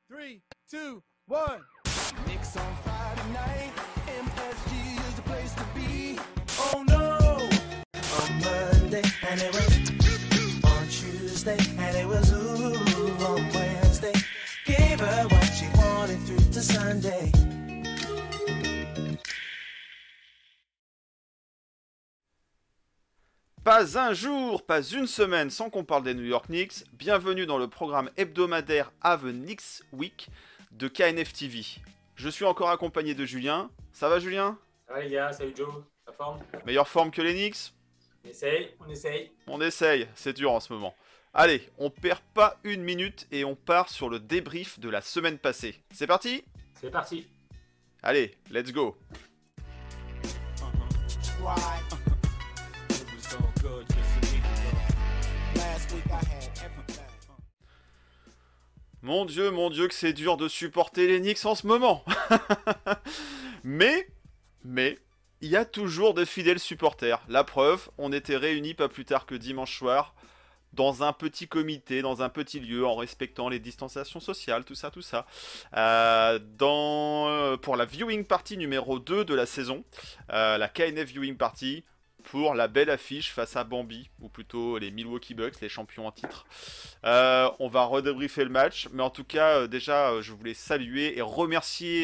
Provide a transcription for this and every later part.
3, 2, 1. Knicks on Friday night, MSG is the place to be. Oh no! On Monday, and it was on Tuesday, and it was ooh on Wednesday. Gave her what she wanted through to Sunday. Pas un jour, pas une semaine sans qu'on parle des New York Knicks. Bienvenue dans le programme hebdomadaire Have a Knicks Week de KNF TV. Je suis encore accompagné de Julien. Ça va Julien? Ça va les gars, salut Joe, la forme? Meilleure forme que les Knicks? On essaye, on essaye. On essaye, c'est dur en ce moment. Allez, on perd pas une minute et on part sur le débrief de la semaine passée. C'est parti? C'est parti. Allez, let's go. Mon Dieu que c'est dur de supporter les Knicks en ce moment. Mais, il y a toujours de fidèles supporters. La preuve, on était réunis pas plus tard que dimanche soir, dans un petit comité, dans un petit lieu, en respectant les distanciations sociales, tout ça. Pour la viewing party numéro 2 de la saison, la KNF viewing party, pour la belle affiche face à Bambi, ou plutôt les Milwaukee Bucks, les champions en titre. On va redébriefer le match, mais en tout cas, déjà, je voulais saluer et remercier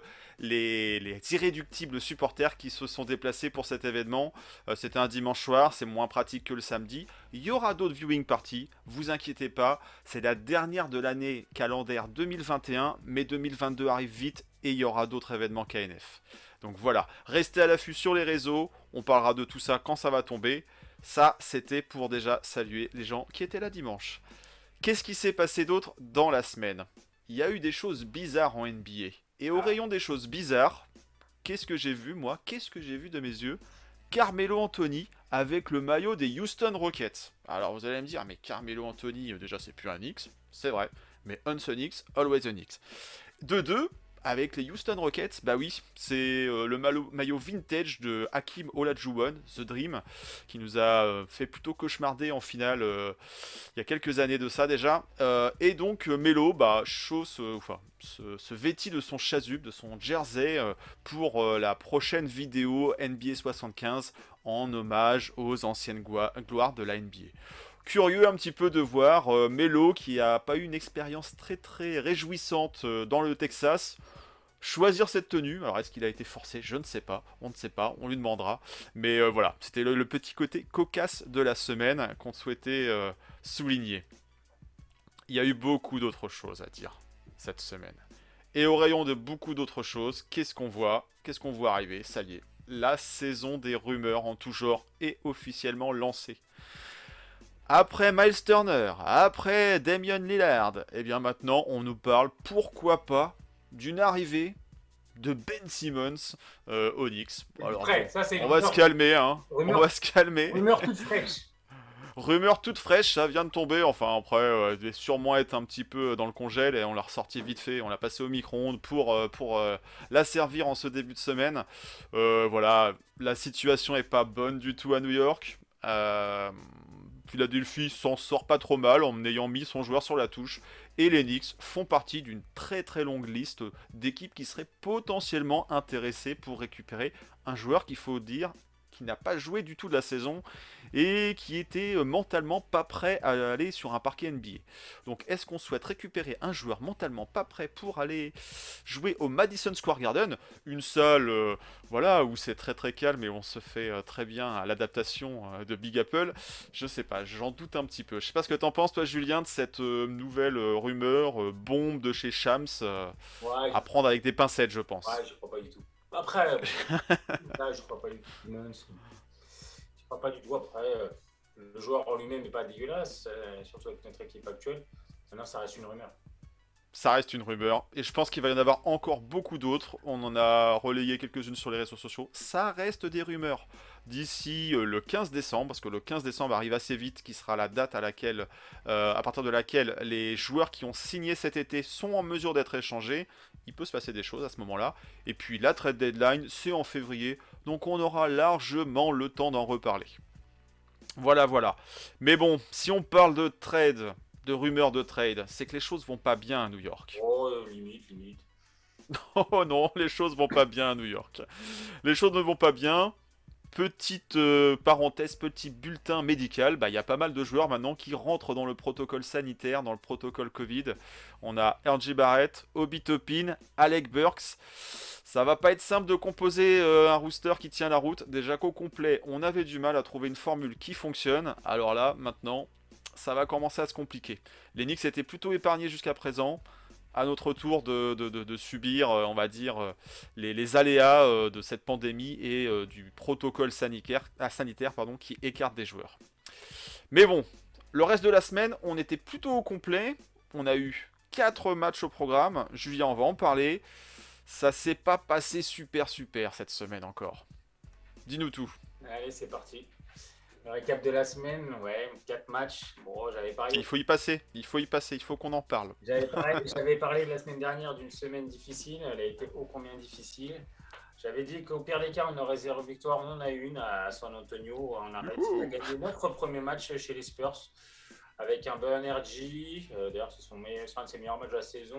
les irréductibles supporters qui se sont déplacés pour cet événement. C'était un dimanche soir, c'est moins pratique que le samedi. Il y aura d'autres viewing parties, vous inquiétez pas, c'est la dernière de l'année calendaire 2021, mais 2022 arrive vite et il y aura d'autres événements KNF. Donc voilà, restez à l'affût sur les réseaux, on parlera de tout ça quand ça va tomber. Ça, c'était pour déjà saluer les gens qui étaient là dimanche. Qu'est-ce qui s'est passé d'autre dans la semaine? Il y a eu des choses bizarres en NBA. Et au rayon des choses bizarres, qu'est-ce que j'ai vu moi? Qu'est-ce que j'ai vu de mes yeux? Carmelo Anthony avec le maillot des Houston Rockets. Alors vous allez me dire, mais Carmelo Anthony, déjà c'est plus un Knicks, c'est vrai. Mais once a Knicks, always a Knicks. De deux, avec les Houston Rockets, bah oui, c'est le maillot vintage de Hakeem Olajuwon, The Dream, qui nous a fait plutôt cauchemarder en finale il y a quelques années de ça déjà. Et donc Melo, bah, se vêtit de son chasuble, de son jersey pour la prochaine vidéo NBA 75 en hommage aux anciennes gloires de la NBA. Curieux un petit peu de voir Melo, qui a pas eu une expérience très très réjouissante dans le Texas, choisir cette tenue. Alors est-ce qu'il a été forcé? Je ne sais pas, on ne sait pas, on lui demandera. Mais voilà, c'était le petit côté cocasse de la semaine qu'on souhaitait souligner. Il y a eu beaucoup d'autres choses à dire cette semaine. Et au rayon de beaucoup d'autres choses, qu'est-ce qu'on voit? Qu'est-ce qu'on voit arriver? Ça y est, la saison des rumeurs en tout genre est officiellement lancée. Après Miles Turner, après Damian Lillard, et bien maintenant on nous parle, pourquoi pas, d'une arrivée de Ben Simmons aux Knicks. Alors, Prêt, ça, c'est on va se calmer, hein. On va se calmer. Rumeur toute fraîche. Rumeur toute fraîche, ça vient de tomber. Enfin après, elle devait sûrement être un petit peu dans le congèle et on l'a ressorti vite fait. On l'a passé au micro-ondes pour la servir en ce début de semaine. Voilà, la situation est pas bonne du tout à New York. Philadelphie s'en sort pas trop mal en ayant mis son joueur sur la touche. Et les Knicks font partie d'une très très longue liste d'équipes qui seraient potentiellement intéressées pour récupérer un joueur qu'il faut dire qui n'a pas joué du tout de la saison et qui était mentalement pas prêt à aller sur un parquet NBA. Donc est-ce qu'on souhaite récupérer un joueur mentalement pas prêt pour aller jouer au Madison Square Garden, une salle voilà, où c'est très très calme et on se fait très bien à l'adaptation de Big Apple? Je sais pas, j'en doute un petit peu. Je sais pas ce que t'en penses toi Julien de cette nouvelle rumeur bombe de chez Shams à prendre avec des pincettes je pense. Ouais, je crois pas du tout. Après, là, je crois pas du tout. Je crois pas du tout. Après, le joueur en lui-même n'est pas dégueulasse, surtout avec notre équipe actuelle. Maintenant, ça reste une rumeur. Ça reste une rumeur, et je pense qu'il va y en avoir encore beaucoup d'autres. On en a relayé quelques-unes sur les réseaux sociaux. Ça reste des rumeurs. D'ici le 15 décembre, parce que le 15 décembre arrive assez vite, qui sera la date à partir de laquelle les joueurs qui ont signé cet été sont en mesure d'être échangés. Il peut se passer des choses à ce moment-là. Et puis la trade deadline, c'est en février, donc on aura largement le temps d'en reparler. Voilà. Mais bon, si on parle de trade, de rumeurs de trade, c'est que les choses vont pas bien à New York. Oh, limite. Oh non, les choses vont pas bien à New York. Les choses ne vont pas bien. Petite parenthèse, petit bulletin médical, il y a pas mal de joueurs maintenant qui rentrent dans le protocole sanitaire, dans le protocole Covid. On a R.J. Barrett, Obi Toppin, Alec Burks. Ça va pas être simple de composer un rooster qui tient la route. Déjà qu'au complet, on avait du mal à trouver une formule qui fonctionne. Alors là, maintenant, ça va commencer à se compliquer. Les Knicks étaient plutôt épargnés jusqu'à présent. À notre tour de subir, on va dire, les aléas de cette pandémie et du protocole sanitaire qui écarte des joueurs. Mais bon, le reste de la semaine, on était plutôt au complet. On a eu 4 matchs au programme. Julien, on va en parler. Ça s'est pas passé super cette semaine encore. Dis-nous tout. Allez, c'est parti. Le récap de la semaine, 4 matchs. Bon, j'avais parlé. Il faut y passer, il faut qu'on en parle. J'avais parlé la semaine dernière d'une semaine difficile. Elle a été ô combien difficile. J'avais dit qu'au pire des cas, on aurait 0 victoire. On en a une à San Antonio. On a réussi à gagner notre premier match chez les Spurs avec un bon RG. D'ailleurs, c'est un de ses meilleurs matchs de la saison.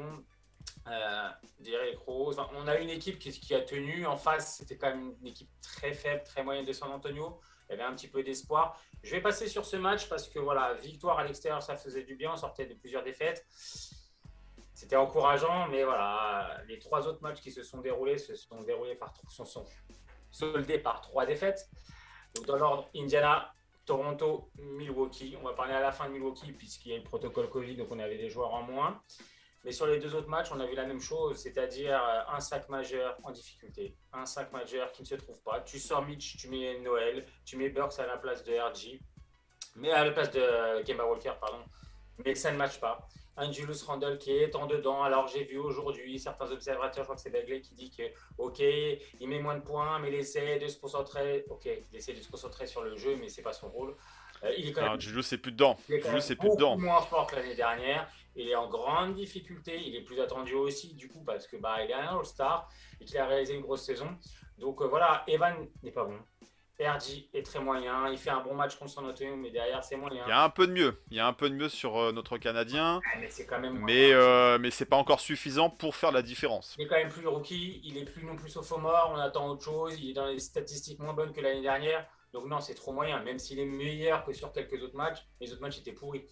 Derrick Rose. Enfin, on a une équipe qui a tenu. En face, c'était quand même une équipe très faible, très moyenne de San Antonio. Il y avait un petit peu d'espoir. Je vais passer sur ce match parce que voilà, victoire à l'extérieur, ça faisait du bien. On sortait de plusieurs défaites. C'était encourageant, mais voilà, les 3 autres matchs qui se sont déroulés sont soldés par 3 défaites. Donc dans l'ordre, Indiana, Toronto, Milwaukee. On va parler à la fin de Milwaukee puisqu'il y a le protocole Covid, donc on avait des joueurs en moins. Mais sur les 2 autres matchs, on a vu la même chose, c'est-à-dire un sac majeur en difficulté. Un sac majeur qui ne se trouve pas. Tu sors Mitch, tu mets Noël, tu mets Burks à la place de RG, mais à la place de Kemba Walker, pardon. Mais que ça ne matche pas. Un Julius Randle qui est en dedans. Alors j'ai vu aujourd'hui certains observateurs, je crois que c'est Bagley qui dit que ok, il met moins de points, mais il essaie de se concentrer. Ok, il essaie de se concentrer sur le jeu, mais c'est pas son rôle. Il est quand même. Julius c'est plus dedans. Il est quand même beaucoup moins fort que l'année dernière. Il est en grande difficulté. Il est plus attendu aussi, du coup, parce que il est un All-Star et qu'il a réalisé une grosse saison. Donc voilà, Evan n'est pas bon. RG est très moyen. Il fait un bon match contre San Antonio, mais derrière, c'est moyen. Il y a un peu de mieux sur notre Canadien. Mais c'est quand même. Mais c'est pas encore suffisant pour faire la différence. Il est quand même plus rookie. Il est plus non plus sophomore. On attend autre chose. Il est dans les statistiques moins bonnes que l'année dernière. Donc non, c'est trop moyen. Même s'il est meilleur que sur quelques autres matchs, les autres matchs étaient pourris.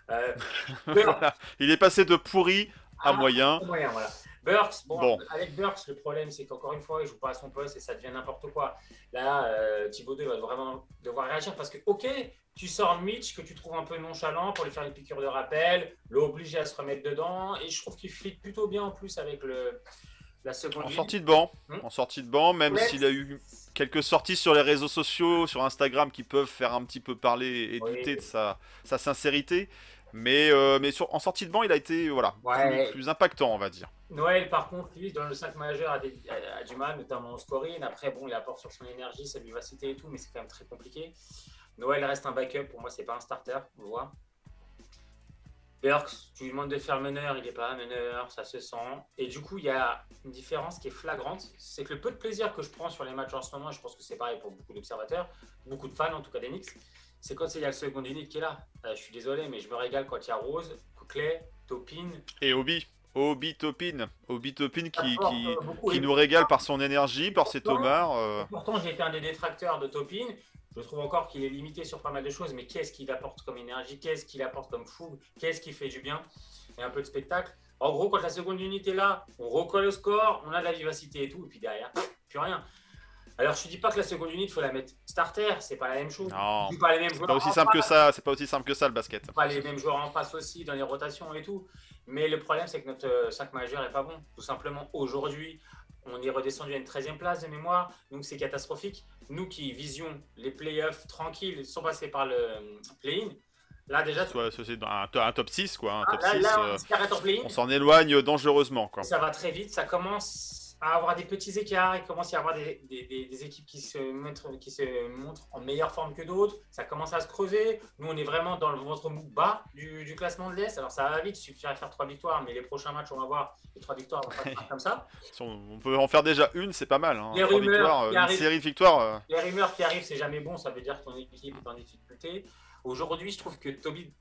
Voilà. Il est passé de pourri à moyen. Voilà. Burks, bon. Avec Burks, le problème, c'est qu'encore une fois, il ne joue pas à son poste et ça devient n'importe quoi. Là, Thibodeau va vraiment devoir réagir parce que, ok, tu sors Mitch, que tu trouves un peu nonchalant pour lui faire une piqûre de rappel, l'obliger à se remettre dedans, et je trouve qu'il fit plutôt bien en plus avec la seconde ligne. En sortie de banc, même s'il a eu quelques sorties sur les réseaux sociaux, sur Instagram, qui peuvent faire un petit peu parler et douter de sa sincérité. Mais en sortie de banc, il a été plus impactant, on va dire. Noël, par contre, lui, dans le 5 majeur, a du mal, notamment au scoring. Après, il apporte sur son énergie, sa vivacité et tout, mais c'est quand même très compliqué. Noël reste un backup. Pour moi, c'est pas un starter, on voit. Burks, tu lui demandes de faire meneur, il n'est pas meneur, ça se sent. Et du coup, il y a une différence qui est flagrante. C'est que le peu de plaisir que je prends sur les matchs en ce moment, je pense que c'est pareil pour beaucoup d'observateurs, beaucoup de fans en tout cas des Knicks, c'est quand il y a le second unit qui est là. Je suis désolé, mais je me régale quand il y a Rose, Clay, Toppin. Et Obi Toppin qui nous régale par son énergie, par ses tomards. Pourtant, j'ai été un des détracteurs de Toppin. Je trouve encore qu'il est limité sur pas mal de choses, mais qu'est-ce qu'il apporte comme énergie, qu'est-ce qu'il apporte comme fougue, qu'est-ce qui fait du bien et un peu de spectacle. En gros, quand la seconde unité est là, on recolle au score, on a de la vivacité et tout, et puis derrière, plus rien. Alors, je ne dis pas que la seconde unité, il faut la mettre starter, c'est pas la même chose. Non, pas les mêmes c'est pas aussi simple que ça, c'est pas aussi simple que ça le basket. Pas les mêmes joueurs en face aussi, dans les rotations et tout. Mais le problème, c'est que notre 5 majeur n'est pas bon. Tout simplement, aujourd'hui, on est redescendu à une 13e place de mémoire, donc c'est catastrophique. Nous qui visions les playoffs tranquilles, sans passer par le play-in, là déjà... C'est un top 6, quoi. Un top 6, on s'en éloigne dangereusement, quoi. Ça va très vite, ça commence à avoir des petits écarts, il commence à y avoir des équipes qui se montrent en meilleure forme que d'autres, ça commence à se creuser. Nous, on est vraiment dans le ventre mou bas du classement de l'Est. Alors ça va vite, il suffirait de faire 3 victoires, mais les prochains matchs, on va voir, les 3 victoires, on va pas faire comme ça. On peut en faire déjà une, c'est pas mal. Hein. Les 3 rumeurs victoires, une série de victoires. Les rumeurs qui arrivent, c'est jamais bon, ça veut dire que ton équipe est en difficulté. Aujourd'hui, je trouve que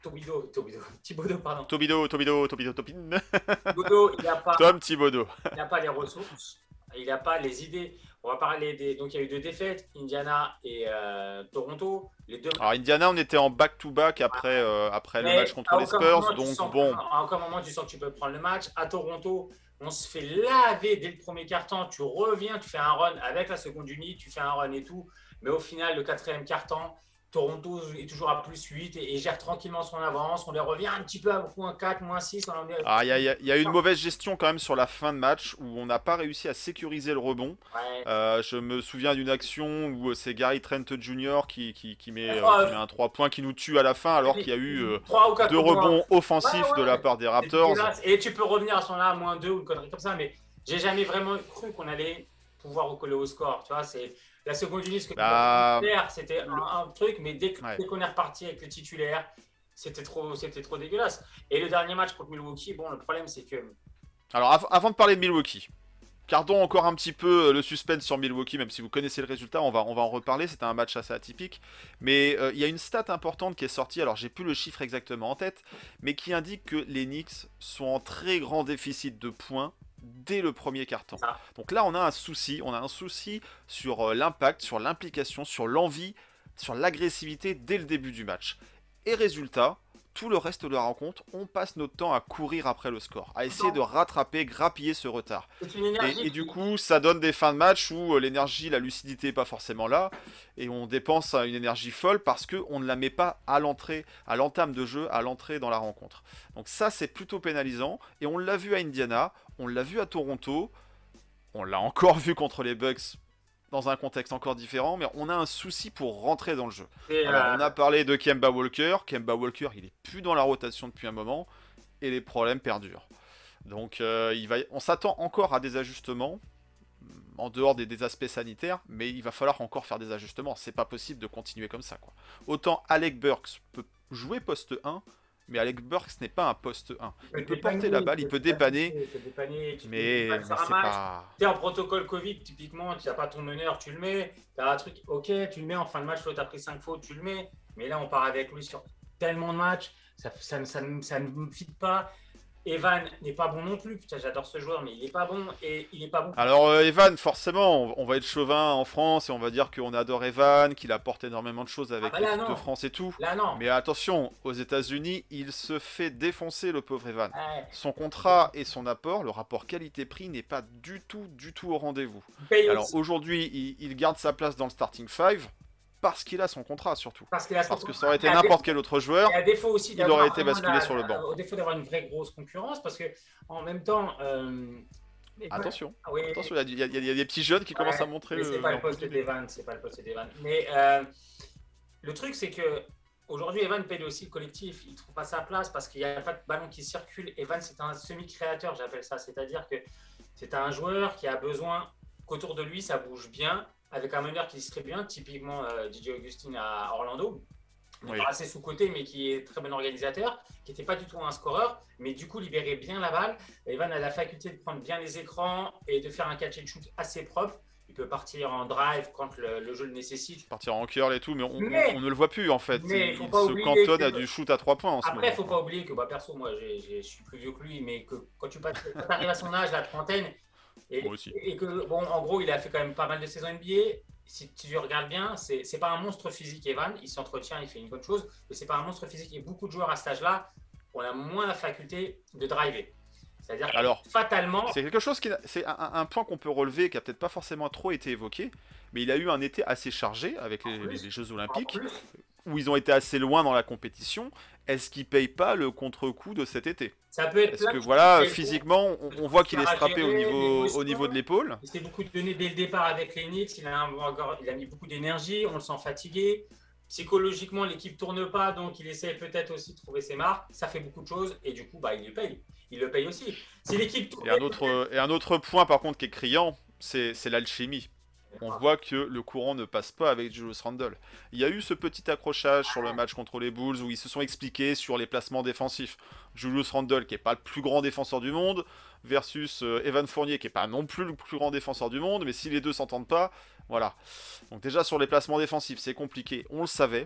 Thibodeau, pardon. Thibodeau, Topin. Thibodeau, il n'a pas, Tom Thibodeau. il n'a pas les ressources, il n'a pas les idées. On va parler des. Donc, il y a eu 2 défaites, Indiana et Toronto. Les deux. Alors Indiana, on était en back-to-back après le Mais match contre à les aucun Spurs, moment, tu donc sens- bon. À aucun moment, tu sens que tu peux prendre le match. À Toronto, on se fait laver dès le premier quart-temps. Tu reviens, tu fais un run avec la seconde unité, tu fais un run et tout. Mais au final, le 4e quart-temps, Toronto est toujours à +8 et gère tranquillement son avance. On les revient un petit peu à -4, -6. Ah, il y a eu une mauvaise gestion quand même sur la fin de match où on n'a pas réussi à sécuriser le rebond. Ouais. Je me souviens d'une action où c'est Gary Trent Jr. qui met un 3 points qui nous tue à la fin alors qu'il y a eu 3 ou 4 2 rebonds offensifs Ouais, ouais. de la part des C'est Raptors. dégueulasse. Et tu peux revenir à ce moment-là à -2 ou une connerie comme ça, mais j'ai jamais vraiment cru qu'on allait pouvoir recoller au score. Tu vois, c'est la seconde unité, ce que Bah, c'était un truc, mais dès Ouais. qu'on est reparti avec le titulaire, c'était trop dégueulasse. Et le dernier match contre Milwaukee, bon, le problème c'est que Alors avant de parler de Milwaukee, gardons encore un petit peu le suspense sur Milwaukee, même si vous connaissez le résultat, on va en reparler, c'était un match assez atypique. Mais il y a une stat importante qui est sortie, alors j'ai plus le chiffre exactement en tête, mais qui indique que les Knicks sont en très grand déficit de points dès le premier quart-temps. Ah. Donc là on a un souci sur l'impact, sur l'implication, sur l'envie, sur l'agressivité dès le début du match. Et résultat, tout le reste de la rencontre, on passe notre temps à courir après le score, à essayer de rattraper, grappiller ce retard. c'est une énergie. Et du coup, ça donne des fins de match où l'énergie, la lucidité n'est pas forcément là, et on dépense une énergie folle parce qu'on ne la met pas à l'entrée, à l'entame de jeu, à l'entrée dans la rencontre. Donc ça, c'est plutôt pénalisant, et on l'a vu à Indiana, on l'a vu à Toronto, on l'a encore vu contre les Bucks dans un contexte encore différent, mais on a un souci pour rentrer dans le jeu. Et, Alors, on a parlé de Kemba Walker, il est plus dans la rotation depuis un moment, et les problèmes perdurent. Donc on s'attend encore à des ajustements, en dehors des aspects sanitaires, mais il va falloir encore faire des ajustements. C'est pas possible de continuer comme ça, quoi. Autant Alec Burks peut jouer poste 1, mais Alec Burks n'est pas un poste 1. Il peut porter la balle, il peut dépanner, mais c'est pas... Tu es en protocole Covid, typiquement, tu n'as pas ton meneur, tu le mets. Tu as un truc, ok, tu le mets en fin de match, tu as pris 5 fautes, tu le mets. Mais là, on part avec lui sur tellement de matchs, ça ne me fit pas. Evan n'est pas bon non plus. Putain, j'adore ce joueur, mais il n'est pas bon. Et il n'est pas bon. Alors Evan, forcément, on va être chauvin en France et on va dire qu'on adore Evan, qu'il apporte énormément de choses avec l'équipe de France et tout. Là, non. Mais attention, aux États-Unis, il se fait défoncer, le pauvre Evan. Ouais. Son contrat et son apport, le rapport qualité-prix n'est pas du tout au rendez-vous. Il paye Alors aussi. aujourd'hui, il garde sa place dans le starting 5 parce qu'il a son contrat surtout. Parce qu'il a son Parce que contrat. ça aurait été Et à n'importe quel autre joueur. Et à défaut aussi il aurait été basculé sur le banc. Au défaut d'avoir une vraie grosse concurrence, parce que en même temps. Attention, Ah oui, attention, il y a des petits jeunes qui commencent à montrer mais c'est pas le leur poste côté. d'Evan, c'est pas le poste d'Evan. Mais le truc, c'est que aujourd'hui, Evan paye aussi le collectif. Il trouve pas sa place parce qu'il n'y a pas de ballon qui circule. Evan, c'est un semi-créateur, j'appelle ça. C'est-à-dire que c'est un joueur qui a besoin qu'autour de lui, ça bouge bien, avec un meneur qui distribue bien, typiquement DJ Augustin à Orlando. Oui. Assez sous-côté, mais qui est très bon organisateur, qui n'était pas du tout un scoreur, mais du coup libérait bien la balle. Evan a la faculté de prendre bien les écrans et de faire un catch and shoot assez propre. Il peut partir en drive quand le jeu le nécessite. Partir en curl et tout, mais on Mais- ne le voit plus en fait. mais Il faut pas se oublier cantonne que- à du shoot à 3 points en ce Après, il ne moment. faut pas oublier que, perso, moi, je suis plus vieux que lui, mais que quand tu arrives à son âge, la trentaine, et, Moi aussi. et que, bon, en gros, il a fait quand même pas mal de saisons NBA. Si tu regardes bien, c'est pas un monstre physique, Evan. Il s'entretient, il fait une bonne chose, mais c'est pas un monstre physique. Et beaucoup de joueurs à cet âge-là, on a moins la faculté de driver. C'est-à-dire que Alors, fatalement, c'est quelque chose c'est un point qu'on peut relever qui a peut-être pas forcément trop été évoqué, mais il a eu un été assez chargé avec les Jeux en Olympiques, plus, où ils ont été assez loin dans la compétition. Est-ce qu'ils payent pas le contre-coup de cet été? ça peut être Parce plein que de voilà, choses. physiquement, on voit qu'il est strappé au Gérer, niveau de l'épaule. Il s'est beaucoup donné dès le départ avec les Knicks. Il a mis beaucoup d'énergie. On le sent fatigué. Psychologiquement, l'équipe tourne pas, donc il essaie peut-être aussi de trouver ses marques. Ça fait beaucoup de choses et du coup, il le paye. Il le paye aussi. Si l'équipe tourne, Et un autre point par contre qui est criant, c'est l'alchimie. On voit que le courant ne passe pas avec Julius Randle. Il y a eu ce petit accrochage sur le match contre les Bulls où ils se sont expliqués sur les placements défensifs. Julius Randle, qui n'est pas le plus grand défenseur du monde, versus Evan Fournier, qui n'est pas non plus le plus grand défenseur du monde, mais si les deux s'entendent pas, voilà. Donc déjà sur les placements défensifs, c'est compliqué, on le savait.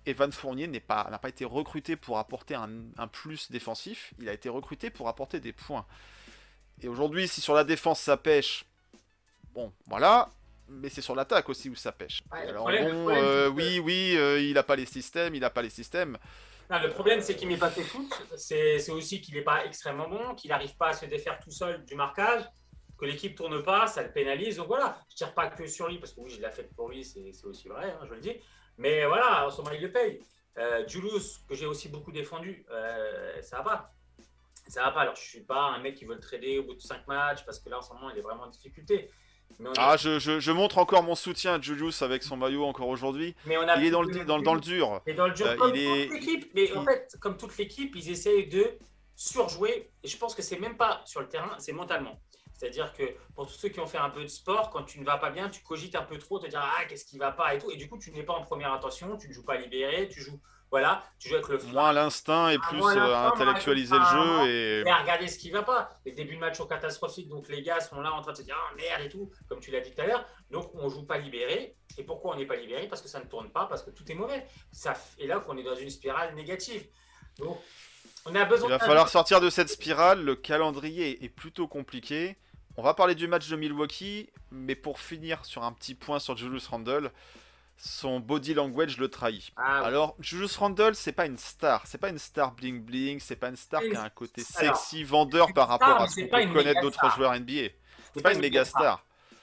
Evan Fournier n'a pas été recruté pour apporter un plus défensif, il a été recruté pour apporter des points. Et aujourd'hui, si sur la défense ça pêche, bon, voilà, mais c'est sur l'attaque aussi où ça pêche. Ouais, Alors le bon, problème, il n'a pas les systèmes, Non, le problème, c'est qu'il met pas ses foot. C'est aussi qu'il n'est pas extrêmement bon, qu'il n'arrive pas à se défaire tout seul du marquage, que l'équipe tourne pas, ça le pénalise. Donc voilà, je ne tire pas que sur lui, parce que oui, j'ai de la fête pour lui, c'est aussi vrai, hein, je le dis. Mais voilà, en ce moment, il le paye. Julius, que j'ai aussi beaucoup défendu, ça va pas. Ça va pas. Alors, je ne suis pas un mec qui veut le trader au bout de 5 matchs, parce que là, en ce moment, il est vraiment en difficulté. Mais je montre encore mon soutien à Julius avec son maillot encore aujourd'hui. il Il est dans le dur. Et dans le dur, comme toute l'équipe. Mais en fait, comme toute l'équipe, ils essayent de surjouer. Et je pense que c'est même pas sur le terrain, c'est mentalement. C'est-à-dire que pour tous ceux qui ont fait un peu de sport, quand tu ne vas pas bien, tu cogites un peu trop, te dire qu'est-ce qui va pas et tout. Et du coup, tu n'es pas en première intention, tu ne joues pas libéré, tu joues avec le moins l'instinct et plus intellectualiser le jeu et regarder ce qui va pas. Les débuts de match sont catastrophiques, donc les gars sont là en train de se dire merde et tout, comme tu l'as dit tout à l'heure. Donc on joue pas libéré. Et pourquoi on n'est pas libéré? Parce que ça ne tourne pas, parce que tout est mauvais. Et là qu'on est dans une spirale négative. Donc on a besoin. Il va falloir sortir de cette spirale. Le calendrier est plutôt compliqué. On va parler du match de Milwaukee, mais pour finir sur un petit point sur Julius Randle. Son body language le trahit. Alors, Julius Randle, c'est pas une star bling bling, c'est pas une star qui a un côté sexy, vendeur par rapport à ce qu'on peut connaître d'autres joueurs NBA. C'est pas une méga star.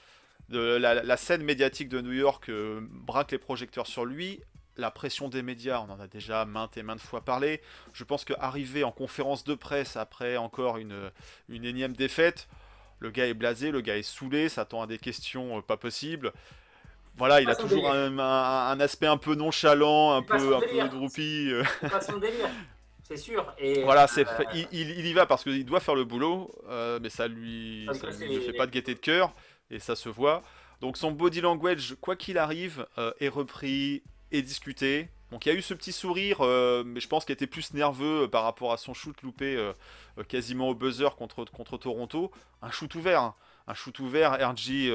La scène médiatique de New York braque les projecteurs sur lui. La pression des médias, on en a déjà maintes et maintes fois parlé. Je pense qu'arriver en conférence de presse après encore une énième défaite, le gars est blasé, le gars est saoulé, s'attend à des questions pas possibles. Voilà, il a toujours un aspect un peu nonchalant, un peu droupie. C'est pas son délire, c'est sûr. Et voilà, il y va parce qu'il doit faire le boulot, mais ça lui fait pas de gaieté de cœur, et ça se voit. Donc son body language, quoi qu'il arrive, est repris, est discuté. Donc il y a eu ce petit sourire, mais je pense qu'il était plus nerveux par rapport à son shoot loupé quasiment au buzzer contre Toronto. Un shoot ouvert, hein. Un shoot ouvert, RG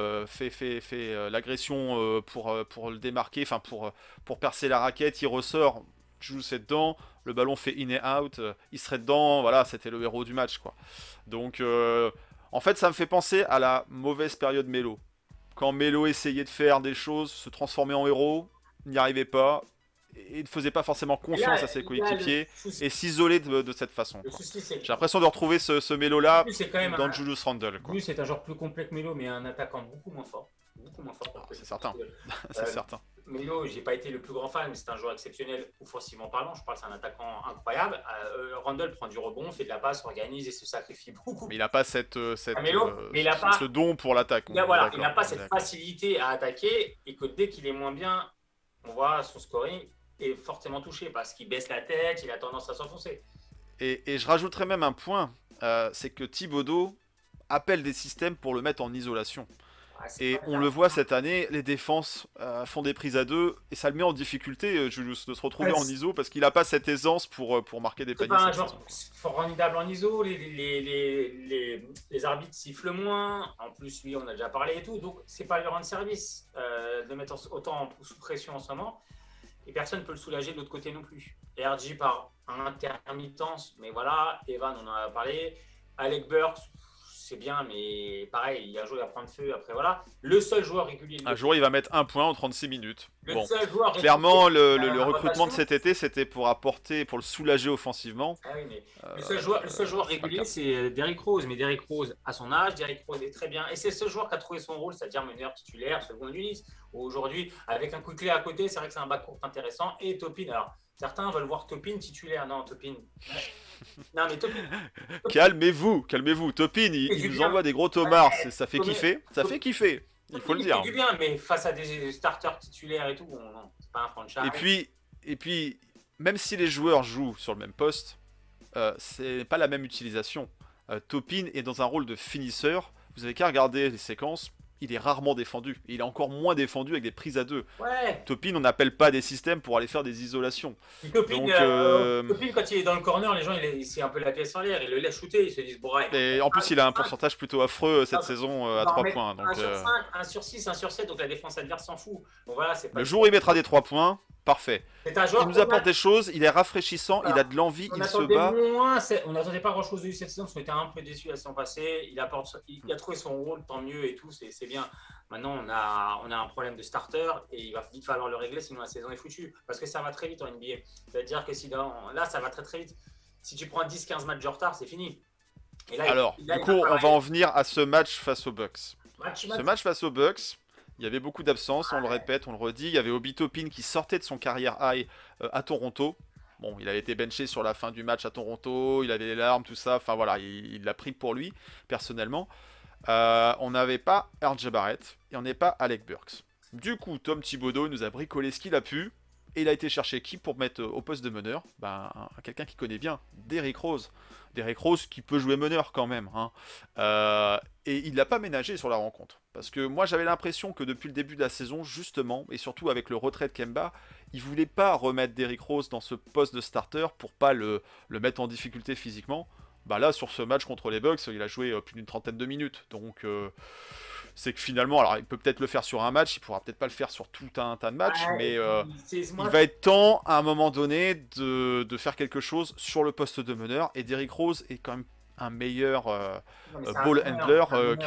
fait l'agression pour le démarquer, enfin pour percer la raquette, il ressort, Jules est dedans, le ballon fait in et out, il serait dedans, voilà, c'était le héros du match, quoi. Donc en fait ça me fait penser à la mauvaise période Melo. Quand Melo essayait de faire des choses, se transformer en héros, il n'y arrivait pas, et ne faisait pas forcément confiance à ses coéquipiers et s'isolait de cette façon. J'ai l'impression de retrouver ce Melo-là dans Julius Randle. Lui, c'est un joueur plus complet que Melo, mais un attaquant beaucoup moins fort. C'est certain. C'est certain. Melo, j'ai pas été le plus grand fan, mais c'est un joueur exceptionnel offensivement parlant. Je parle c'est un attaquant incroyable. Randle prend du rebond, fait de la passe, organise et se sacrifie beaucoup. Mais il n'a pas ce don pour l'attaque. Il n'a pas cette facilité à attaquer et que dès qu'il est moins bien, on voit son scoring est fortement touché parce qu'il baisse la tête, il a tendance à s'enfoncer. Et je rajouterais même un point, c'est que Thibodeau appelle des systèmes pour le mettre en isolation. Et on le voit cette année, les défenses font des prises à deux et ça le met en difficulté, Julius, de se retrouver en ISO parce qu'il n'a pas cette aisance pour marquer des paniers. C'est pas un joueur formidable en ISO, les arbitres sifflent moins, en plus lui on a déjà parlé et tout, donc c'est pas lui rendre service de le mettre autant sous pression en ce moment et personne ne peut le soulager de l'autre côté non plus. Et RG par intermittence, mais voilà, Evan on en a parlé, Alec Burks, c'est bien, mais pareil, il y a un jour il va prendre feu, après voilà. Le seul joueur régulier. Un jour il va mettre un point en 36 minutes. Le seul joueur clairement, le recrutement de cet été, c'était pour le soulager offensivement. Ah oui, mais le seul joueur régulier, c'est Derrick Rose. Mais Derrick Rose, à son âge, Derrick Rose est très bien. Et c'est le seul joueur qui a trouvé son rôle, c'est-à-dire meneur titulaire, seconde unité. Aujourd'hui, avec un coup de clé à côté, c'est vrai que c'est un backcourt intéressant. Et Topin, alors certains veulent voir Topin titulaire. Non, Topin. Non, mais Topin. Calmez-vous. Topin, il nous envoie des gros tomards. Ça fait kiffer. Ça fait kiffer. Il faut le dire. Il fait du bien, mais face à des starters titulaires et tout, non, c'est pas un franchise. Et puis, même si les joueurs jouent sur le même poste, c'est pas la même utilisation. Topin est dans un rôle de finisseur. Vous avez qu'à regarder les séquences. Il est rarement défendu. Il est encore moins défendu avec des prises à deux. Ouais. Topin, on n'appelle pas des systèmes pour aller faire des isolations. Topin, quand il est dans le corner, les gens, c'est un peu la pièce en l'air. Ils le laissent shooter, ils se disent bon, et en plus, il a un pourcentage plutôt affreux cette saison à 3 points. Donc, 1 sur 5, 1 sur 6, 1 sur 7, donc la défense adverse s'en fout. Bon, voilà, c'est pas le jour où il mettra des 3 points, parfait. C'est un joueur Il nous apporte des choses, il est rafraîchissant, il a de l'envie, il se bat. On n'attendait pas grand-chose de lui cette saison, parce qu'on était un peu déçus la saison passée. Il a trouvé son rôle, tant mieux et tout, c'est bien. Maintenant, on a un problème de starter et il va vite falloir le régler, sinon la saison est foutue. Parce que ça va très vite en NBA. C'est-à-dire que là, ça va très très vite. Si tu prends 10-15 matchs de retard, c'est fini. Et là, Alors, du coup, on va en venir à ce match face aux Bucks. Ce match face aux Bucks, il y avait beaucoup d'absences, on le répète, on le redit. Il y avait Obi Toppin qui sortait de son carrière high à Toronto. Bon, il avait été benché sur la fin du match à Toronto, il avait les larmes, tout ça. Enfin voilà, il l'a pris pour lui, personnellement. On n'avait pas RJ Barrett et on n'est pas Alec Burks. Du coup, Tom Thibodeau nous a bricolé ce qu'il a pu. Et il a été chercher qui pour mettre au poste de meneur? Quelqu'un qui connaît bien, Derrick Rose. Derrick Rose qui peut jouer meneur quand même. Et il l'a pas ménagé sur la rencontre. Parce que moi j'avais l'impression que depuis le début de la saison, justement, et surtout avec le retrait de Kemba, il voulait pas remettre Derrick Rose dans ce poste de starter pour pas le mettre en difficulté physiquement. Là, sur ce match contre les Bucks, il a joué plus d'une trentaine de minutes. Donc, c'est que finalement, alors il peut peut-être le faire sur un match, il pourra peut-être pas le faire sur tout un tas de matchs, mais il va être temps, à un moment donné, de faire quelque chose sur le poste de meneur. Et Derrick Rose est quand même un meilleur ball handler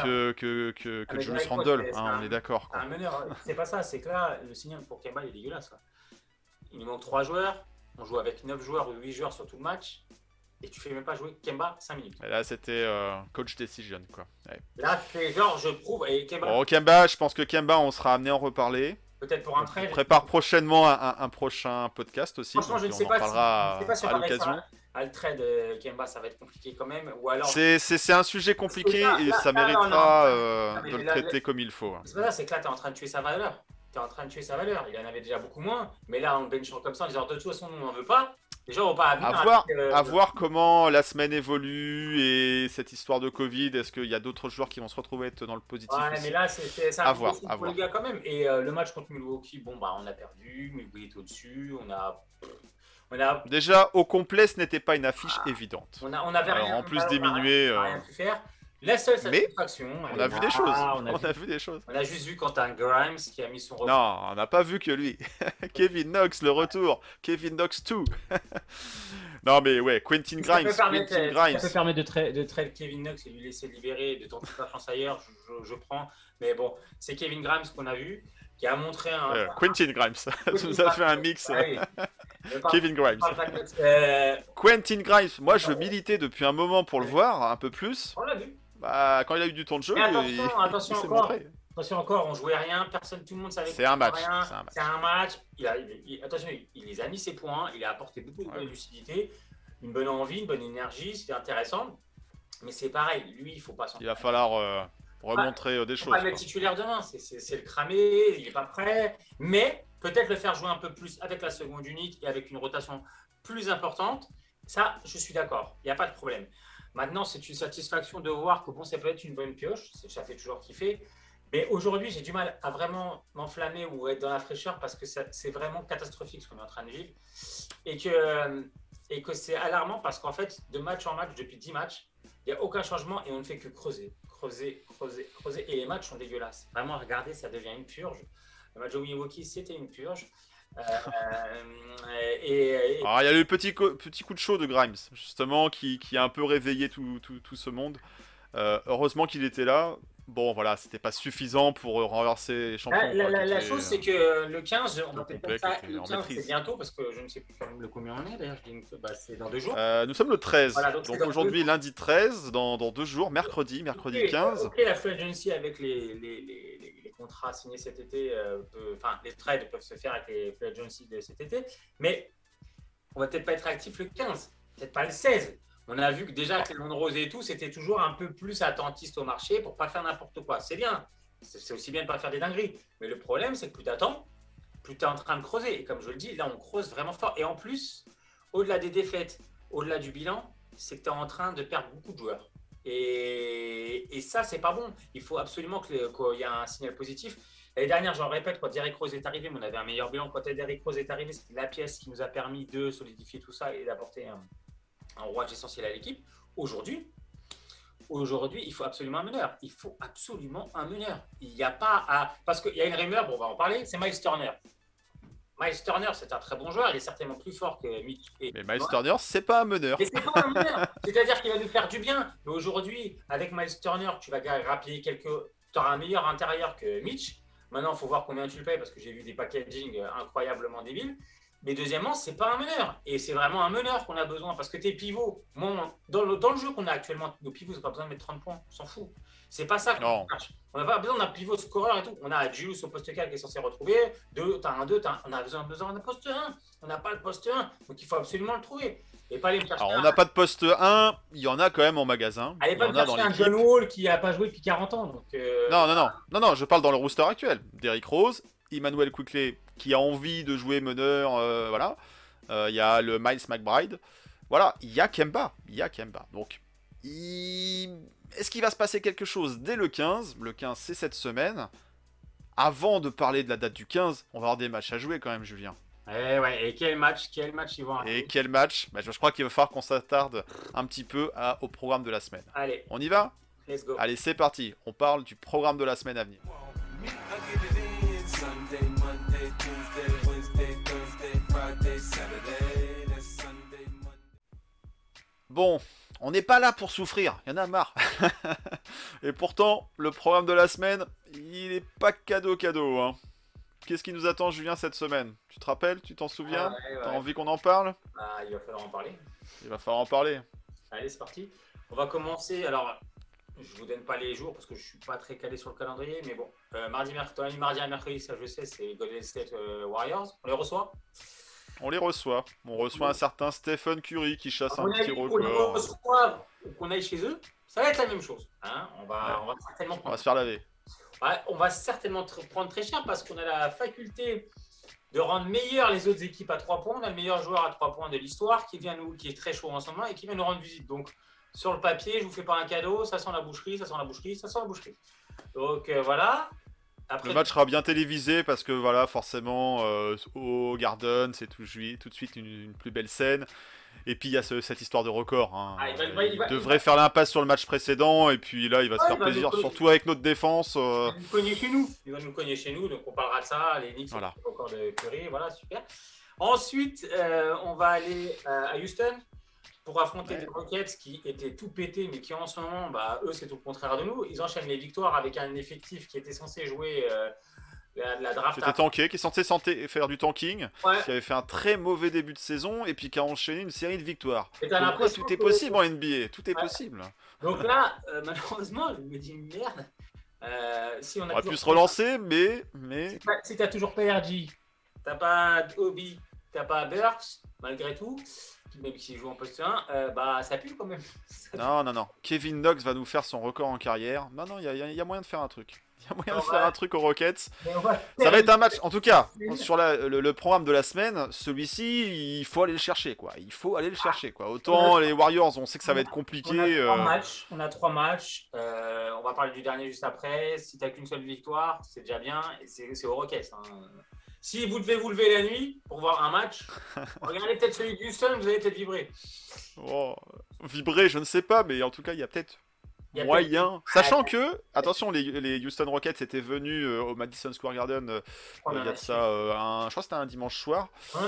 que Julius Randle, on est d'accord. Un meneur, c'est pas ça, c'est que là, le signal pour Kemba il est dégueulasse. Quoi. Il nous manque 3 joueurs, on joue avec 9 joueurs ou 8 joueurs sur tout le match. Et tu fais même pas jouer Kemba 5 minutes. Et là, c'était coach decision, quoi. Ouais. Là, c'est genre, je prouve. Et Kemba... Bon, Kemba, je pense que Kemba, on sera amené à en reparler. Peut-être pour un trade. On prépare prochainement un prochain podcast aussi. Franchement, je ne sais on pas en parlera si à l'occasion. Le trade Kemba, ça va être compliqué quand même. Ou alors... C'est un sujet compliqué et ça méritera de le traiter comme il faut. C'est pas ça, c'est que là, tu es en train de tuer sa valeur. Il en avait déjà beaucoup moins. Mais là, on le bench comme ça en disant de toute façon, on n'en veut pas. Les gens vont pas à voir comment la semaine évolue et cette histoire de Covid. Est-ce qu'il y a d'autres joueurs qui vont se retrouver être dans le positif aussi. Mais là, c'est ça. À voir. Les gars quand même. Et le match contre Milwaukee, on a perdu. Milwaukee est au-dessus. On a... Déjà, au complet, ce n'était pas une affiche évidente. On avait rien. En plus diminué. On n'a rien pu faire. La seule satisfaction. On a vu des choses. On a vu des choses. On a juste vu Quentin Grimes qui a mis son retour. Non, on n'a pas vu que lui. Kevin Knox, le retour. Kevin Knox 2. Non, mais ouais, Quentin Grimes. Ça peut permettre de trade Kevin Knox et lui laisser libérer et de tenter sa chance ailleurs. Je prends. Mais bon, c'est Kevin Grimes qu'on a vu qui a montré un. Quentin Grimes. Tu nous as fait un mix. Kevin Grimes. Quentin Grimes. Moi, je militais depuis un moment pour le voir un peu plus. On l'a vu. Quand il a eu du temps de jeu, attention encore, on jouait rien, tout le monde savait. C'est un match. C'est un match. Attention, il les a mis ses points, il a apporté beaucoup de lucidité, une bonne envie, une bonne énergie, c'était intéressant. Mais c'est pareil, lui, il faut pas s'en. Il va falloir remontrer des choses. Pas le mettre titulaire demain, c'est le cramer, il est pas prêt. Mais peut-être le faire jouer un peu plus avec la seconde unité et avec une rotation plus importante. Ça, je suis d'accord, il n'y a pas de problème. Maintenant, c'est une satisfaction de voir que ça peut être une bonne pioche, ça fait toujours kiffer. Mais aujourd'hui, j'ai du mal à vraiment m'enflammer ou être dans la fraîcheur parce que c'est vraiment catastrophique ce qu'on est en train de vivre. Et que c'est alarmant parce qu'en fait, de match en match, depuis 10 matchs, il n'y a aucun changement et on ne fait que creuser. Et les matchs sont dégueulasses. Vraiment, regardez, ça devient une purge. Le match de Milwaukee, c'était une purge. Alors, il y a eu le petit coup de chaud de Grimes, justement, qui a un peu réveillé tout ce monde. Heureusement qu'il était là. Bon, voilà, c'était pas suffisant pour renverser les champions. La chose, c'est que le 15, on va peut-être ça. Le 15, c'est bientôt, parce que je ne sais plus le combien on est, d'ailleurs. C'est dans 2 jours. Nous sommes le 13. Voilà, donc aujourd'hui, 2 lundi 13, dans 2 jours, mercredi 15. Ok, la free agency avec les contrats signés cet été, les trades peuvent se faire avec les free agency de cet été, mais on va peut-être pas être actif le 15, peut-être pas le 16. On a vu que déjà avec les Londres Rose et tout, c'était toujours un peu plus attentiste au marché pour pas faire n'importe quoi. C'est bien, c'est aussi bien de pas faire des dingueries. Mais le problème, c'est que plus t'attends, plus tu es en train de creuser. Et comme je le dis, là, on creuse vraiment fort. Et en plus, au-delà des défaites, au-delà du bilan, c'est que tu es en train de perdre beaucoup de joueurs. Et ça, c'est pas bon. Il faut absolument qu'il y ait un signal positif. L'année dernière, j'en répète, quand Derrick Rose est arrivé, on avait un meilleur bilan. Quand Derrick Rose est arrivé, c'était la pièce qui nous a permis de solidifier tout ça et d'apporter un rouage essentiel à l'équipe. Aujourd'hui, il faut absolument un meneur. Il faut absolument un meneur. Il n'y a pas à... Parce qu'il y a une rumeur, on va en parler, c'est Miles Turner. Miles Turner, c'est un très bon joueur. Il est certainement plus fort que Mitch. Mais Miles Turner, c'est pas un meneur. Mais c'est pas un meneur. C'est-à-dire qu'il va nous faire du bien. Mais aujourd'hui, avec Miles Turner, tu vas grappiller quelques. Tu auras un meilleur intérieur que Mitch. Maintenant, il faut voir combien tu le payes parce que j'ai vu des packaging incroyablement débiles. Mais deuxièmement, c'est pas un meneur. Et c'est vraiment un meneur qu'on a besoin parce que tes pivots, dans le jeu qu'on a actuellement, nos pivots, ils n'ont pas besoin de mettre 30 points. On s'en fout. C'est pas ça qu'on cherche. On n'a pas besoin d'un pivot scoreur et tout. On a Julius au poste 4 qui est censé retrouver. Tu as un 2, on a besoin d'un poste 1. On n'a pas le poste 1. Donc il faut absolument le trouver. Et pas aller me chercher. Alors, on n'a pas de poste 1. Il y en a quand même en magasin. Allez pas me chercher un John Wall qui n'a pas joué depuis 40 ans. Donc, Non, je parle dans le rooster actuel. Derrick Rose, Emmanuel Quickley qui a envie de jouer meneur. Voilà. Il y a le Miles McBride. Voilà, il y a Kemba. Donc, est-ce qu'il va se passer quelque chose dès le 15 ? Le 15, c'est cette semaine. Avant de parler de la date du 15, on va avoir des matchs à jouer quand même, Julien. Et quel match ils vont Et quel match ? Je crois qu'il va falloir qu'on s'attarde un petit peu au programme de la semaine. Allez, on y va ? Let's go. Allez, c'est parti. On parle du programme de la semaine à venir. Bon, on n'est pas là pour souffrir, il y en a marre. Et pourtant, le programme de la semaine, il n'est pas cadeau. Hein. Qu'est-ce qui nous attend, Julien, cette semaine ? Tu te rappelles ? Tu t'en souviens ? Ouais. T'as envie qu'on en parle ? Il va falloir en parler. Allez, c'est parti. On va commencer. Alors, je vous donne pas les jours parce que je suis pas très calé sur le calendrier, mais bon, mardi et mercredi, ça je sais, c'est Golden State Warriors. On les reçoit. On reçoit un certain Stephen Curry qui chasse un petit record. On les reçoit, qu'on aille chez eux, ça va être la même chose. Hein, on va se faire laver. Ouais, on va certainement prendre très cher parce qu'on a la faculté de rendre meilleurs les autres équipes à 3 points. On a le meilleur joueur à 3 points de l'histoire qui est très chaud en ce moment et qui vient nous rendre visite. Donc, sur le papier, je vous fais pas un cadeau, ça sent la boucherie. Donc, voilà. Après, le match sera bien télévisé parce que voilà, forcément, au Garden, c'est tout de suite une plus belle scène. Et puis il y a cette histoire de record. Hein. Il devrait faire l'impasse sur le match précédent et puis là, il va se faire plaisir, surtout avec notre défense. Il va nous cogner chez nous, donc on parlera de ça. Les Knicks, le record de Curry, voilà, super. Ensuite, on va aller à Houston pour affronter des Rockets qui étaient tout pétés, mais qui en ce moment, eux, c'est tout le contraire de nous. Ils enchaînent les victoires avec un effectif qui était censé jouer la draft. Qui était tanké, qui est censé faire du tanking, qui avait fait un très mauvais début de saison et puis qui a enchaîné une série de victoires. Donc, tout est possible en NBA, tout est possible. Donc là, malheureusement, je me dis merde. Si on aurait pu se relancer, mais... Si t'as toujours pas RG, t'as pas Obi, t'as pas Burks, malgré tout, même s'il joue en poste 1, ça pue quand même. Non. Kevin Knox va nous faire son record en carrière. Non, il y a moyen de faire un truc. Un truc aux Rockets. Ça va être un match. En tout cas, sur le programme de la semaine, celui-ci, il faut aller le chercher, quoi. Autant les Warriors, on sait que ça va être compliqué. On a 3 matchs. On va parler du dernier juste après. Si t'as qu'une seule victoire, c'est déjà bien. Et c'est aux Rockets. Hein. Si vous devez vous lever la nuit pour voir un match, regardez peut-être celui de Houston, vous allez peut-être vibrer. Vibrer, je ne sais pas, mais en tout cas, il y a peut-être moyen. Sachant que, attention, les Houston Rockets étaient venus au Madison Square Garden il y a de ça, je crois que c'était un dimanche soir.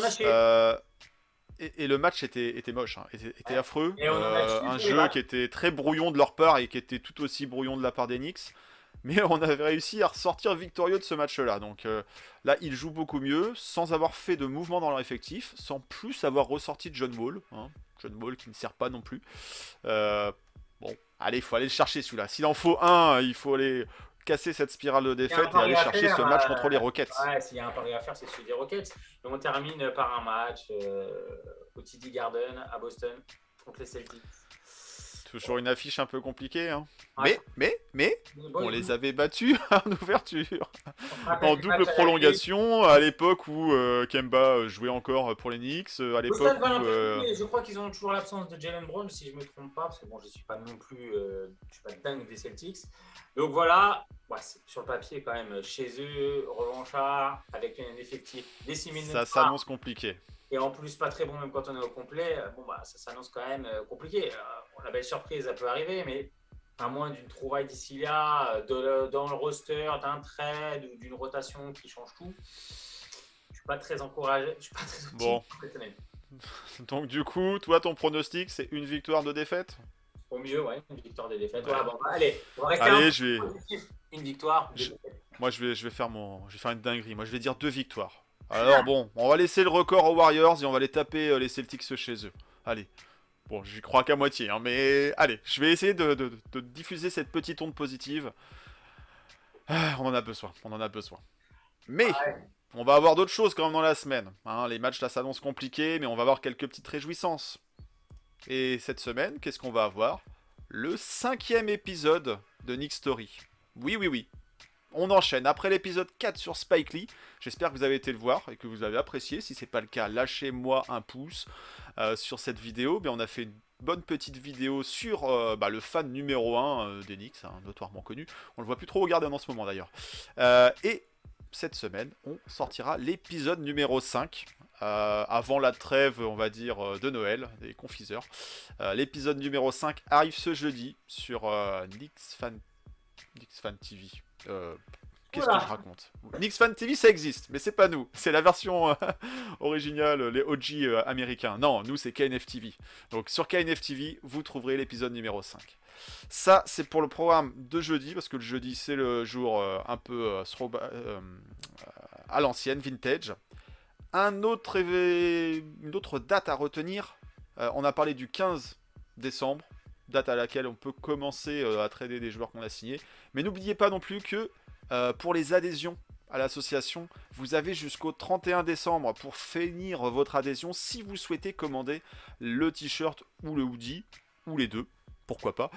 Et le match était moche, était affreux. Un jeu qui était très brouillon de leur part et qui était tout aussi brouillon de la part des Knicks. Mais on avait réussi à ressortir victorieux de ce match-là. Donc là, ils jouent beaucoup mieux, sans avoir fait de mouvement dans leur effectif, sans plus avoir ressorti de John Wall. John Wall qui ne sert pas non plus. Allez, il faut aller le chercher celui-là. S'il en faut un, il faut aller casser cette spirale de défaite et aller chercher ce match contre les Rockets. Ouais, s'il y a un pari à faire, c'est celui des Rockets. Et on termine par un match au TD Garden à Boston contre les Celtics. Toujours une affiche un peu compliquée. Hein. Ouais. Mais on les avait battus en ouverture. En double prolongation, à l'époque où Kemba jouait encore pour les Knicks. À l'époque où, je crois qu'ils ont toujours l'absence de Jalen Brown, si je ne me trompe pas, parce que je ne suis pas non plus je suis pas dingue des Celtics. Donc voilà, sur le papier quand même, chez eux, revanchard, avec un effectif décimé. Ça s'annonce compliqué. Et en plus, pas très bon, même quand on est au complet. Ça s'annonce quand même compliqué. La belle surprise, ça peut arriver, mais à moins d'une trouvaille d'ici là, dans le roster, d'un trade ou d'une rotation qui change tout, je pas très encouragé. Je suis pas très optimiste. Bon. Cette semaine. Donc du coup, toi, ton pronostic, c'est une victoire, 2 défaites? Au mieux, ouais, une victoire, des défaites. Ouais. Ouais, bon, allez, on va rester Allez, un je vais... peu positif. Une victoire, deux Je- défaites. Moi, je vais faire une dinguerie. Moi, je vais dire 2 victoires. Alors bon, on va laisser le record aux Warriors et on va les taper les Celtics chez eux. Allez. Bon, j'y crois qu'à moitié, hein, mais allez, je vais essayer de diffuser cette petite onde positive. Ah, on en a besoin, on en a besoin. Mais Ouais. on va avoir d'autres choses quand même dans la semaine. Hein, les matchs là s'annoncent compliqués, mais on va avoir quelques petites réjouissances. Et cette semaine, qu'est-ce qu'on va avoir? Le 5e épisode de Nick Story. Oui, oui, oui. On enchaîne après l'épisode 4 sur Spike Lee. J'espère que vous avez été le voir et que vous avez apprécié. Si c'est pas le cas, lâchez-moi un pouce sur cette vidéo. Mais on a fait une bonne petite vidéo sur le fan numéro 1 des Knicks, hein, notoirement connu. On le voit plus trop regarder en ce moment d'ailleurs. Et cette semaine, on sortira l'épisode numéro 5. Avant la trêve, on va dire, de Noël, des confiseurs. L'épisode numéro 5 arrive ce jeudi sur Knicks Fan TV. Qu'est-ce Voilà. que je raconte? Knicks Fan TV, ça existe, mais c'est pas nous. C'est la version originale, les OG américains. Non, nous, c'est KNF TV. Donc, sur KNF TV, vous trouverez l'épisode numéro 5. Ça, c'est pour le programme de jeudi, parce que le jeudi, c'est le jour un peu à l'ancienne, vintage. Une autre date à retenir, on a parlé du 15 décembre, date à laquelle on peut commencer à trader des joueurs qu'on a signés. Mais n'oubliez pas non plus que pour les adhésions à l'association, vous avez jusqu'au 31 décembre pour finir votre adhésion si vous souhaitez commander le t-shirt ou le hoodie, ou les deux, pourquoi pas,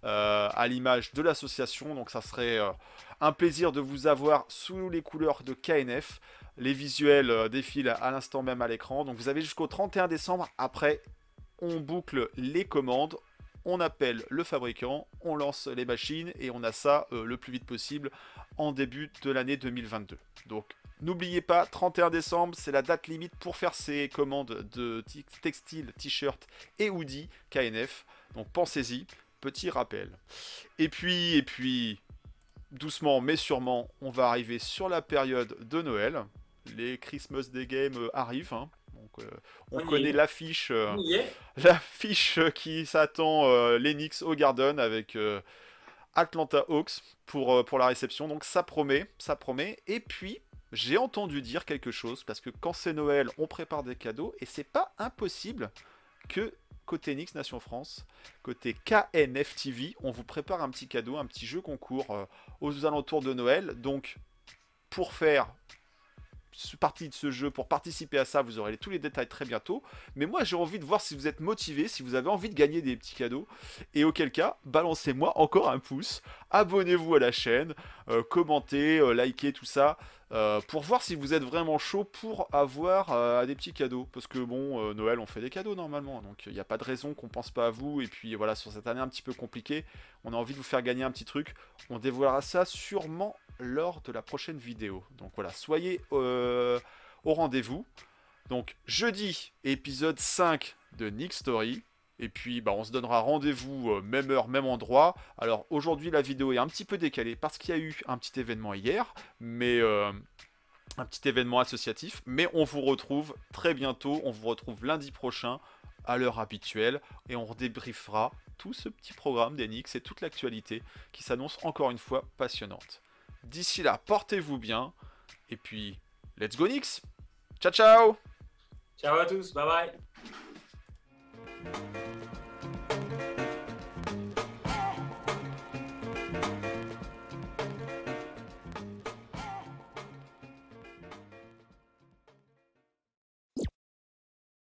à l'image de l'association. Donc ça serait un plaisir de vous avoir sous les couleurs de KNF. Les visuels défilent à l'instant même à l'écran. Donc vous avez jusqu'au 31 décembre. Après, on boucle les commandes. On appelle le fabricant, on lance les machines et on a ça le plus vite possible en début de l'année 2022. Donc n'oubliez pas, 31 décembre, c'est la date limite pour faire ces commandes de textiles, t-shirts et hoodies KNF. Donc pensez-y, petit rappel. Et puis, doucement mais sûrement, on va arriver sur la période de Noël. Les Christmas Day Games arrivent, hein. Donc, on connaît l'affiche. L'affiche qui s'attend les Knicks au Garden avec Atlanta Hawks pour la réception. Donc ça promet, ça promet. Et puis, j'ai entendu dire quelque chose, parce que quand c'est Noël, on prépare des cadeaux. Et c'est pas impossible que côté Knicks Nation France, côté KNF TV, on vous prépare un petit cadeau, un petit jeu concours aux alentours de Noël. Donc, pour faire partie de ce jeu, pour participer à ça, vous aurez tous les détails très bientôt. Mais moi, j'ai envie de voir si vous êtes motivé, si vous avez envie de gagner des petits cadeaux. Et auquel cas, balancez-moi encore un pouce, abonnez-vous à la chaîne, commentez, likez tout ça, pour voir si vous êtes vraiment chaud pour avoir des petits cadeaux. Parce que bon, Noël, on fait des cadeaux normalement, donc il n'y a pas de raison qu'on pense pas à vous. Et puis voilà, sur cette année un petit peu compliquée, on a envie de vous faire gagner un petit truc. On dévoilera ça sûrement lors de la prochaine vidéo. Donc voilà, soyez au rendez-vous. Donc jeudi, épisode 5 de Nick Story. Et puis on se donnera rendez-vous même heure, même endroit. Alors aujourd'hui la vidéo est un petit peu décalée parce qu'il y a eu un petit événement hier. Mais un petit événement associatif. Mais on vous retrouve très bientôt. On vous retrouve lundi prochain à l'heure habituelle. Et on redébriefera tout ce petit programme des Knicks et toute l'actualité qui s'annonce encore une fois passionnante. D'ici là, portez-vous bien. Et puis, let's go Knicks! Ciao, ciao! Ciao à tous, bye bye.